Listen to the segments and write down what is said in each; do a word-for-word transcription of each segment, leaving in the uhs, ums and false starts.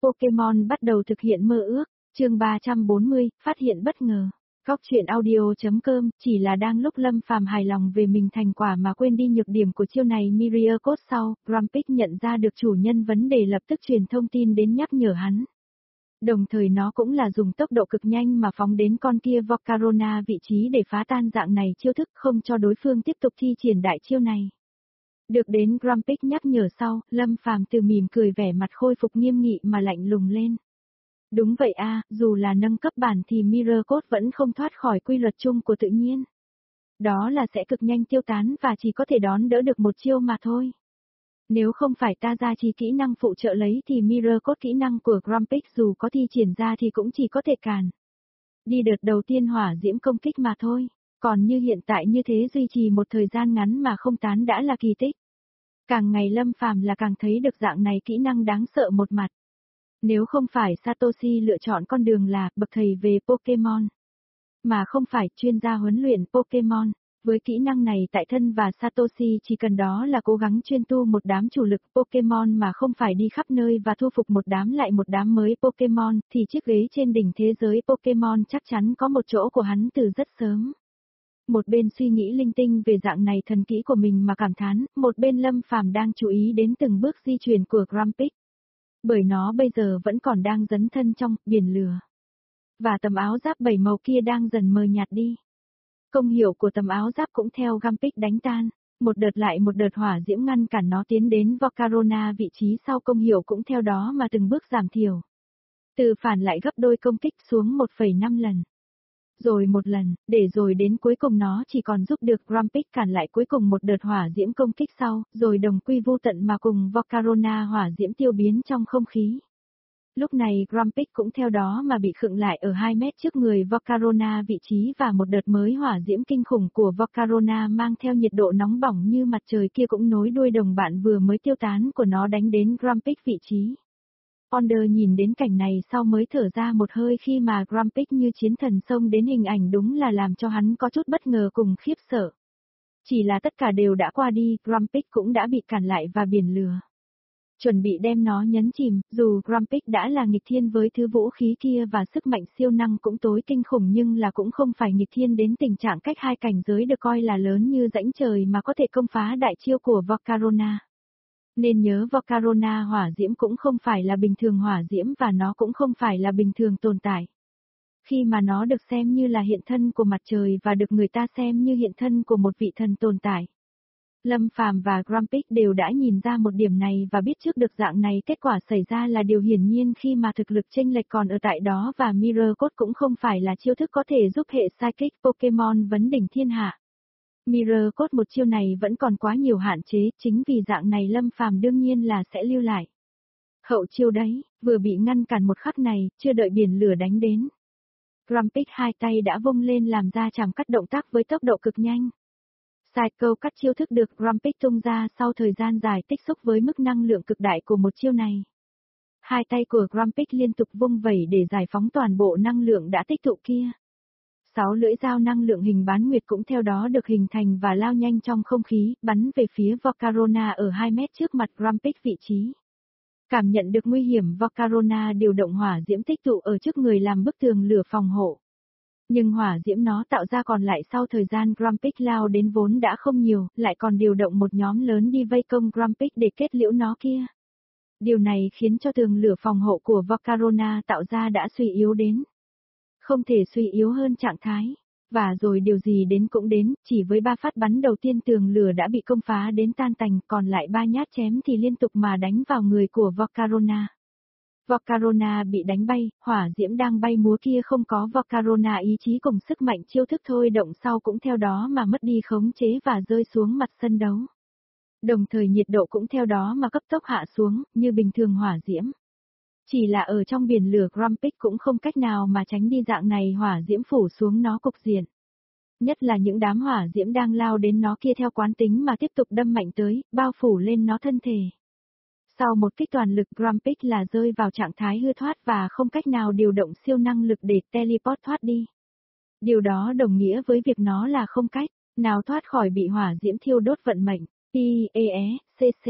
Pokemon bắt đầu thực hiện mơ ước, chương ba trăm bốn mươi, phát hiện bất ngờ. Góc truyện audio.com, chỉ là đang lúc Lâm Phàm hài lòng về mình thành quả mà quên đi nhược điểm của chiêu này Myriad Code sau, Grumpig nhận ra được chủ nhân vấn đề lập tức truyền thông tin đến nhắc nhở hắn. Đồng thời nó cũng là dùng tốc độ cực nhanh mà phóng đến con kia Volcarona vị trí để phá tan dạng này chiêu thức không cho đối phương tiếp tục thi triển đại chiêu này. Được đến Grumpig nhắc nhở sau, Lâm Phàm từ mỉm cười vẻ mặt khôi phục nghiêm nghị mà lạnh lùng lên. Đúng vậy a, dù là nâng cấp bản thì Mirror Code vẫn không thoát khỏi quy luật chung của tự nhiên. Đó là sẽ cực nhanh tiêu tán và chỉ có thể đón đỡ được một chiêu mà thôi. Nếu không phải ta ra chỉ kỹ năng phụ trợ lấy thì Mirror Code kỹ năng của Grumpig dù có thi triển ra thì cũng chỉ có thể cản đi đợt đầu tiên hỏa diễm công kích mà thôi. Còn như hiện tại như thế duy trì một thời gian ngắn mà không tán đã là kỳ tích. Càng ngày Lâm Phàm là càng thấy được dạng này kỹ năng đáng sợ một mặt. Nếu không phải Satoshi lựa chọn con đường là bậc thầy về Pokemon, mà không phải chuyên gia huấn luyện Pokemon, với kỹ năng này tại thân và Satoshi chỉ cần đó là cố gắng chuyên tu một đám chủ lực Pokemon mà không phải đi khắp nơi và thu phục một đám lại một đám mới Pokemon, thì chiếc ghế trên đỉnh thế giới Pokemon chắc chắn có một chỗ của hắn từ rất sớm. Một bên suy nghĩ linh tinh về dạng này thần kỹ của mình mà cảm thán, một bên Lâm Phàm đang chú ý đến từng bước di chuyển của Grumpig. Bởi nó bây giờ vẫn còn đang dấn thân trong biển lửa. Và tấm áo giáp bảy màu kia đang dần mờ nhạt đi. Công hiệu của tấm áo giáp cũng theo Grumpig đánh tan, một đợt lại một đợt hỏa diễm ngăn cản nó tiến đến Volcarona vị trí sau công hiệu cũng theo đó mà từng bước giảm thiểu. Từ phản lại gấp đôi công kích xuống một phẩy năm lần. Rồi một lần, để rồi đến cuối cùng nó chỉ còn giúp được Grumpig cản lại cuối cùng một đợt hỏa diễm công kích sau, rồi đồng quy vô tận mà cùng Volcarona hỏa diễm tiêu biến trong không khí. Lúc này Grumpig cũng theo đó mà bị khựng lại ở hai mét trước người Volcarona vị trí và một đợt mới hỏa diễm kinh khủng của Volcarona mang theo nhiệt độ nóng bỏng như mặt trời kia cũng nối đuôi đồng bạn vừa mới tiêu tán của nó đánh đến Grumpig vị trí. Onder nhìn đến cảnh này sau mới thở ra một hơi khi mà Grumpig như chiến thần xông đến hình ảnh đúng là làm cho hắn có chút bất ngờ cùng khiếp sợ. Chỉ là tất cả đều đã qua đi, Grumpig cũng đã bị cản lại và biển lửa. Chuẩn bị đem nó nhấn chìm, dù Grumpig đã là nghịch thiên với thứ vũ khí kia và sức mạnh siêu năng cũng tối kinh khủng nhưng là cũng không phải nghịch thiên đến tình trạng cách hai cảnh giới được coi là lớn như rãnh trời mà có thể công phá đại chiêu của Volcarona. Nên nhớ Volcarona hỏa diễm cũng không phải là bình thường hỏa diễm và nó cũng không phải là bình thường tồn tại. Khi mà nó được xem như là hiện thân của mặt trời và được người ta xem như hiện thân của một vị thần tồn tại. Lâm Phàm và Grumpig đều đã nhìn ra một điểm này và biết trước được dạng này kết quả xảy ra là điều hiển nhiên khi mà thực lực chênh lệch còn ở tại đó và Mirror Code cũng không phải là chiêu thức có thể giúp hệ Psychic Pokemon vấn đỉnh thiên hạ. Mirror Code một chiêu này vẫn còn quá nhiều hạn chế, chính vì dạng này Lâm Phàm đương nhiên là sẽ lưu lại. Hậu chiêu đấy, vừa bị ngăn cản một khắc này, chưa đợi biển lửa đánh đến. Grumpig hai tay đã vung lên làm ra chảm cắt động tác với tốc độ cực nhanh. Psycho cắt chiêu thức được Grumpig tung ra sau thời gian dài tích xúc với mức năng lượng cực đại của một chiêu này. Hai tay của Grumpig liên tục vung vẩy để giải phóng toàn bộ năng lượng đã tích tụ kia. Sáu lưỡi dao năng lượng hình bán nguyệt cũng theo đó được hình thành và lao nhanh trong không khí, bắn về phía Volcarona ở hai mét trước mặt Grumpig vị trí. Cảm nhận được nguy hiểm Volcarona điều động hỏa diễm tích tụ ở trước người làm bức tường lửa phòng hộ. Nhưng hỏa diễm nó tạo ra còn lại sau thời gian Grumpig lao đến vốn đã không nhiều, lại còn điều động một nhóm lớn đi vây công Grumpig để kết liễu nó kia. Điều này khiến cho tường lửa phòng hộ của Volcarona tạo ra đã suy yếu đến. Không thể suy yếu hơn trạng thái. Và rồi điều gì đến cũng đến, chỉ với ba phát bắn đầu tiên tường lửa đã bị công phá đến tan tành, còn lại ba nhát chém thì liên tục mà đánh vào người của Volcarona. Volcarona bị đánh bay, hỏa diễm đang bay múa kia không có Volcarona ý chí cùng sức mạnh chiêu thức thôi động sau cũng theo đó mà mất đi khống chế và rơi xuống mặt sân đấu. Đồng thời nhiệt độ cũng theo đó mà cấp tốc hạ xuống, như bình thường hỏa diễm. Chỉ là ở trong biển lửa Grumpig cũng không cách nào mà tránh đi dạng này hỏa diễm phủ xuống nó cục diện. Nhất là những đám hỏa diễm đang lao đến nó kia theo quán tính mà tiếp tục đâm mạnh tới, bao phủ lên nó thân thể. Sau một kích toàn lực Grumpig là rơi vào trạng thái hư thoát và không cách nào điều động siêu năng lực để teleport thoát đi. Điều đó đồng nghĩa với việc nó là không cách nào thoát khỏi bị hỏa diễm thiêu đốt vận mệnh. I E E C C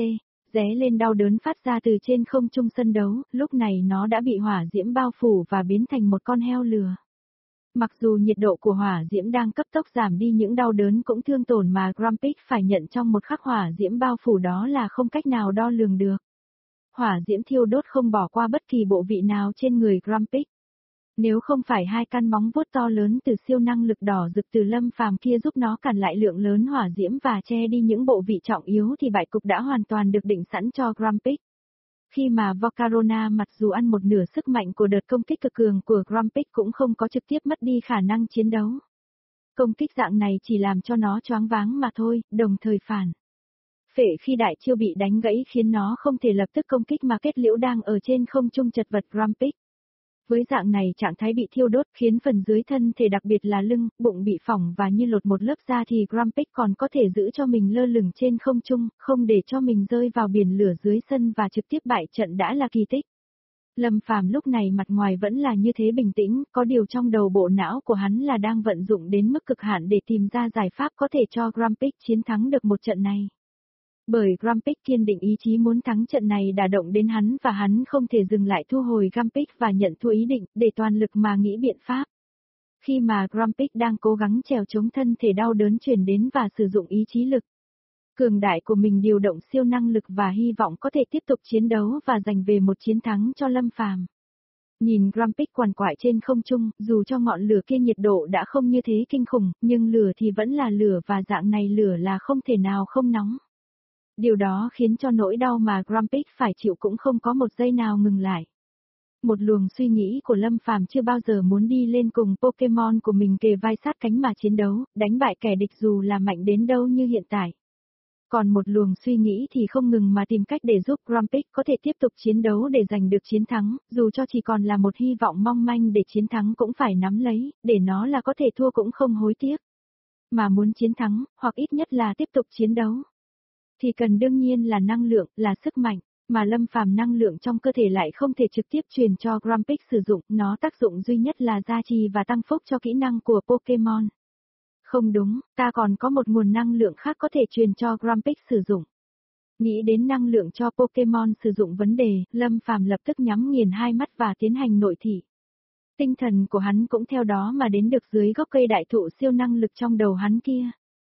Ré lên đau đớn phát ra từ trên không trung sân đấu, lúc này nó đã bị hỏa diễm bao phủ và biến thành một con heo lửa. Mặc dù nhiệt độ của hỏa diễm đang cấp tốc giảm đi, những đau đớn cũng thương tổn mà Grumpig phải nhận trong một khắc hỏa diễm bao phủ đó là không cách nào đo lường được. Hỏa diễm thiêu đốt không bỏ qua bất kỳ bộ vị nào trên người Grumpig. Nếu không phải hai căn móng vuốt to lớn từ siêu năng lực đỏ rực từ Lâm Phàm kia giúp nó cản lại lượng lớn hỏa diễm và che đi những bộ vị trọng yếu thì bại cục đã hoàn toàn được định sẵn cho Grumpig. Khi mà Volcarona mặc dù ăn một nửa sức mạnh của đợt công kích cực cường của Grumpig cũng không có trực tiếp mất đi khả năng chiến đấu. Công kích dạng này chỉ làm cho nó choáng váng mà thôi, đồng thời phản phệ khi đại chiêu bị đánh gãy khiến nó không thể lập tức công kích mà kết liễu đang ở trên không trung chật vật Grumpig. Với dạng này trạng thái bị thiêu đốt khiến phần dưới thân thể đặc biệt là lưng, bụng bị phỏng và như lột một lớp da thì Grumpig còn có thể giữ cho mình lơ lửng trên không trung, không để cho mình rơi vào biển lửa dưới sân và trực tiếp bại trận đã là kỳ tích. Lâm Phàm lúc này mặt ngoài vẫn là như thế bình tĩnh, có điều trong đầu bộ não của hắn là đang vận dụng đến mức cực hạn để tìm ra giải pháp có thể cho Grumpig chiến thắng được một trận này. Bởi Grumpig kiên định ý chí muốn thắng trận này đã động đến hắn và hắn không thể dừng lại thu hồi Grumpig và nhận thua ý định để toàn lực mà nghĩ biện pháp. Khi mà Grumpig đang cố gắng trèo chống thân thể đau đớn truyền đến và sử dụng ý chí lực cường đại của mình điều động siêu năng lực và hy vọng có thể tiếp tục chiến đấu và giành về một chiến thắng cho Lâm Phàm. Nhìn Grumpig quằn quại trên không trung, dù cho ngọn lửa kia nhiệt độ đã không như thế kinh khủng, nhưng lửa thì vẫn là lửa và dạng này lửa là không thể nào không nóng. Điều đó khiến cho nỗi đau mà Grumpig phải chịu cũng không có một giây nào ngừng lại. Một luồng suy nghĩ của Lâm Phàm chưa bao giờ muốn đi lên cùng Pokemon của mình kề vai sát cánh mà chiến đấu, đánh bại kẻ địch dù là mạnh đến đâu như hiện tại. Còn một luồng suy nghĩ thì không ngừng mà tìm cách để giúp Grumpig có thể tiếp tục chiến đấu để giành được chiến thắng, dù cho chỉ còn là một hy vọng mong manh để chiến thắng cũng phải nắm lấy, để nó là có thể thua cũng không hối tiếc. Mà muốn chiến thắng, hoặc ít nhất là tiếp tục chiến đấu, thì cần đương nhiên là năng lượng, là sức mạnh, mà Lâm Phàm năng lượng trong cơ thể lại không thể trực tiếp truyền cho Grumpig sử dụng, nó tác dụng duy nhất là gia trì và tăng phúc cho kỹ năng của Pokemon. Không đúng, ta còn có một nguồn năng lượng khác có thể truyền cho Grumpig sử dụng. Nghĩ đến năng lượng cho Pokemon sử dụng vấn đề, Lâm Phàm lập tức nhắm nghiền hai mắt và tiến hành nội thị. Tinh thần của hắn cũng theo đó mà đến được dưới gốc cây đại thụ siêu năng lực trong đầu hắn kia.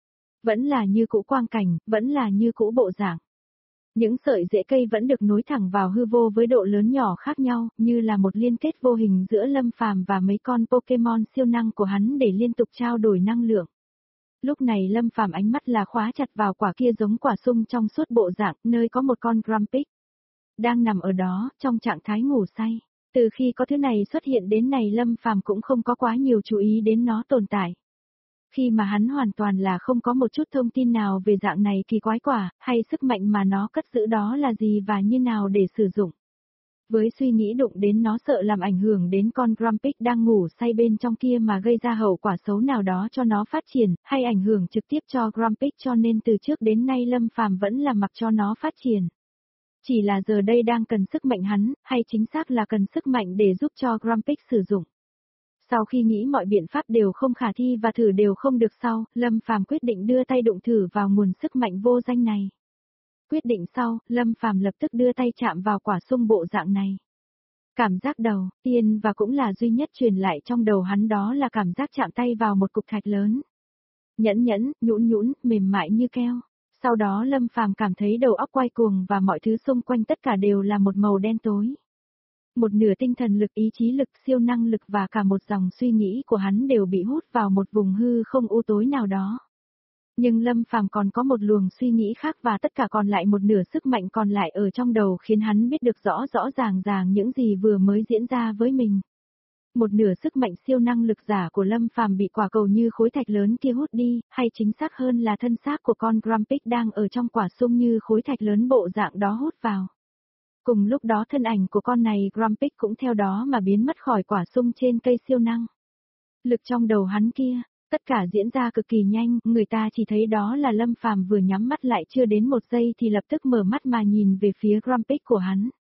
Vẫn là như cũ quang cảnh, vẫn là như cũ bộ dạng. Những sợi rễ cây vẫn được nối thẳng vào hư vô với độ lớn nhỏ khác nhau, như là một liên kết vô hình giữa Lâm Phàm và mấy con Pokemon siêu năng của hắn để liên tục trao đổi năng lượng. Lúc này Lâm Phàm ánh mắt là khóa chặt vào quả kia giống quả sung trong suốt bộ dạng, nơi có một con Grumpig đang nằm ở đó, trong trạng thái ngủ say. Từ khi có thứ này xuất hiện đến này Lâm Phàm cũng không có quá nhiều chú ý đến nó tồn tại. Khi mà hắn hoàn toàn là không có một chút thông tin nào về dạng này kỳ quái quả, hay sức mạnh mà nó cất giữ đó là gì và như nào để sử dụng. Với suy nghĩ đụng đến nó sợ làm ảnh hưởng đến con Grumpig đang ngủ say bên trong kia mà gây ra hậu quả xấu nào đó cho nó phát triển, hay ảnh hưởng trực tiếp cho Grumpig cho nên từ trước đến nay Lâm Phàm vẫn là mặc cho nó phát triển. Chỉ là giờ đây đang cần sức mạnh hắn, hay chính xác là cần sức mạnh để giúp cho Grumpig sử dụng. Sau khi nghĩ mọi biện pháp đều không khả thi và thử đều không được sau, Lâm Phàm quyết định đưa tay đụng thử vào nguồn sức mạnh vô danh này. Quyết định sau, Lâm Phàm lập tức đưa tay chạm vào quả sung bộ dạng này. Cảm giác đầu, tiên và cũng là duy nhất truyền lại trong đầu hắn đó là cảm giác chạm tay vào một cục thạch lớn. Nhẫn nhẫn, nhũn nhũn, mềm mại như keo. Sau đó Lâm Phàm cảm thấy đầu óc quay cuồng và mọi thứ xung quanh tất cả đều là một màu đen tối. Một nửa tinh thần lực, ý chí lực, siêu năng lực và cả một dòng suy nghĩ của hắn đều bị hút vào một vùng hư không u tối nào đó. Nhưng Lâm Phàm còn có một luồng suy nghĩ khác và tất cả còn lại một nửa sức mạnh còn lại ở trong đầu khiến hắn biết được rõ rõ ràng ràng những gì vừa mới diễn ra với mình. Một nửa sức mạnh siêu năng lực giả của Lâm Phàm bị quả cầu như khối thạch lớn kia hút đi, hay chính xác hơn là thân xác của con Grumpig đang ở trong quả sung như khối thạch lớn bộ dạng đó hút vào. Cùng lúc đó thân ảnh của con này Grumpig cũng theo đó mà biến mất khỏi quả sung trên cây siêu năng. Lực trong đầu hắn kia, tất cả diễn ra cực kỳ nhanh, người ta chỉ thấy đó là Lâm Phàm vừa nhắm mắt lại chưa đến một giây thì lập tức mở mắt mà nhìn về phía Grumpig của hắn.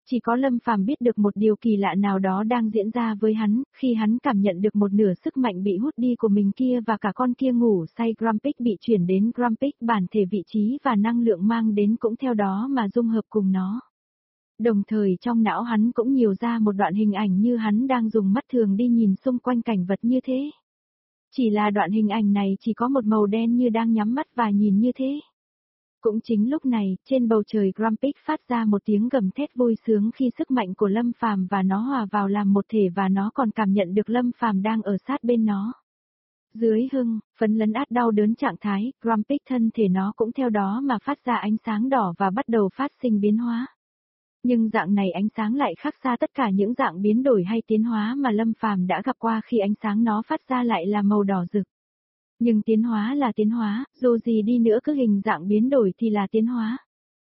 Chỉ có Lâm Phàm biết được một điều kỳ lạ nào đó đang diễn ra với hắn, khi hắn cảm nhận được một nửa sức mạnh bị hút đi của mình kia và cả con kia ngủ say Grumpig bị chuyển đến Grumpig, bản thể vị trí và năng lượng mang đến cũng theo đó mà dung hợp cùng nó. Đồng thời trong não hắn cũng nhiều ra một đoạn hình ảnh như hắn đang dùng mắt thường đi nhìn xung quanh cảnh vật như thế. Chỉ là đoạn hình ảnh này chỉ có một màu đen như đang nhắm mắt và nhìn như thế. Cũng chính lúc này, trên bầu trời Grumpig phát ra một tiếng gầm thét vui sướng khi sức mạnh của Lâm Phàm và nó hòa vào làm một thể và nó còn cảm nhận được Lâm Phàm đang ở sát bên nó. Dưới hưng, phấn lấn át đau đớn trạng thái, Grumpig thân thể nó cũng theo đó mà phát ra ánh sáng đỏ và bắt đầu phát sinh biến hóa. Nhưng dạng này ánh sáng lại khác xa tất cả những dạng biến đổi hay tiến hóa mà Lâm Phàm đã gặp qua, khi ánh sáng nó phát ra lại là màu đỏ rực. Nhưng tiến hóa là tiến hóa, dù gì đi nữa cứ hình dạng biến đổi thì là tiến hóa.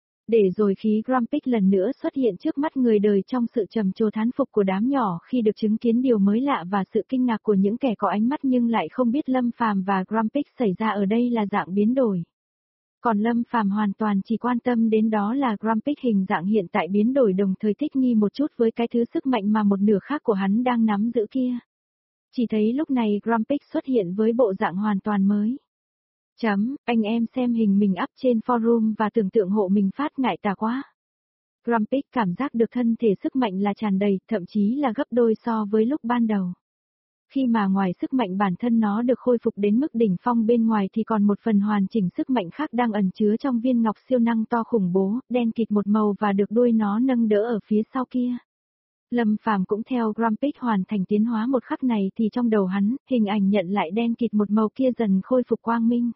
Để rồi khí Grumpig lần nữa xuất hiện trước mắt người đời trong sự trầm trồ thán phục của đám nhỏ khi được chứng kiến điều mới lạ và sự kinh ngạc của những kẻ có ánh mắt nhưng lại không biết Lâm Phàm và Grumpig xảy ra ở đây là dạng biến đổi. Còn Lâm Phàm hoàn toàn chỉ quan tâm đến đó là Grumpig hình dạng hiện tại biến đổi, đồng thời thích nghi một chút với cái thứ sức mạnh mà một nửa khác của hắn đang nắm giữ kia. Chỉ thấy lúc này Grumpig xuất hiện với bộ dạng hoàn toàn mới. Chấm, anh em xem hình mình up trên forum và tưởng tượng hộ mình phát ngại tà quá. Grumpig cảm giác được thân thể sức mạnh là tràn đầy, thậm chí là gấp đôi so với lúc ban đầu. Khi mà ngoài sức mạnh bản thân nó được khôi phục đến mức đỉnh phong bên ngoài thì còn một phần hoàn chỉnh sức mạnh khác đang ẩn chứa trong viên ngọc siêu năng to khủng bố, đen kịt một màu và được đuôi nó nâng đỡ ở phía sau kia. Lâm Phàm cũng theo Grumpig hoàn thành tiến hóa một khắc này thì trong đầu hắn, hình ảnh nhận lại đen kịt một màu kia dần khôi phục quang minh.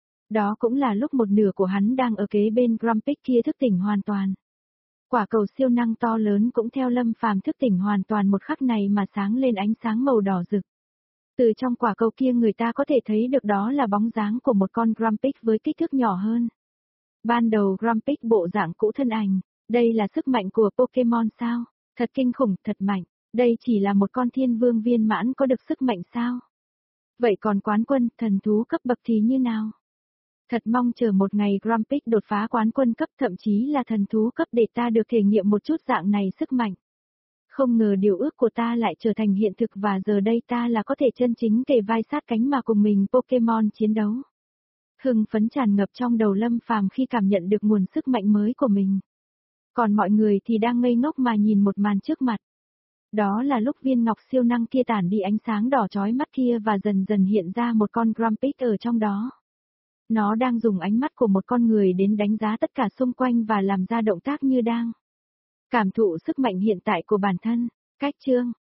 Đó cũng là lúc một nửa của hắn đang ở kế bên Grumpig kia thức tỉnh hoàn toàn. Quả cầu siêu năng to lớn cũng theo Lâm Phàm thức tỉnh hoàn toàn một khắc này mà sáng lên ánh sáng màu đỏ rực. Từ trong quả cầu kia người ta có thể thấy được đó là bóng dáng của một con Grumpig với kích thước nhỏ hơn. Ban đầu Grumpig bộ dạng cũ thân ảnh, đây là sức mạnh của Pokemon sao? Thật kinh khủng, thật mạnh, đây chỉ là một con thiên vương viên mãn có được sức mạnh sao? Vậy còn quán quân, thần thú cấp bậc thì như nào? Thật mong chờ một ngày Grumpig đột phá quán quân cấp, thậm chí là thần thú cấp để ta được thể nghiệm một chút dạng này sức mạnh. Không ngờ điều ước của ta lại trở thành hiện thực và giờ đây ta là có thể chân chính kề vai sát cánh mà cùng mình Pokemon chiến đấu. Hưng phấn tràn ngập trong đầu Lâm Phàm khi cảm nhận được nguồn sức mạnh mới của mình. Còn mọi người thì đang ngây ngốc mà nhìn một màn trước mặt. Đó là lúc viên ngọc siêu năng kia tản đi ánh sáng đỏ chói mắt kia và dần dần hiện ra một con Grumpig ở trong đó. Nó đang dùng ánh mắt của một con người đến đánh giá tất cả xung quanh và làm ra động tác như đang cảm thụ sức mạnh hiện tại của bản thân. Cách chương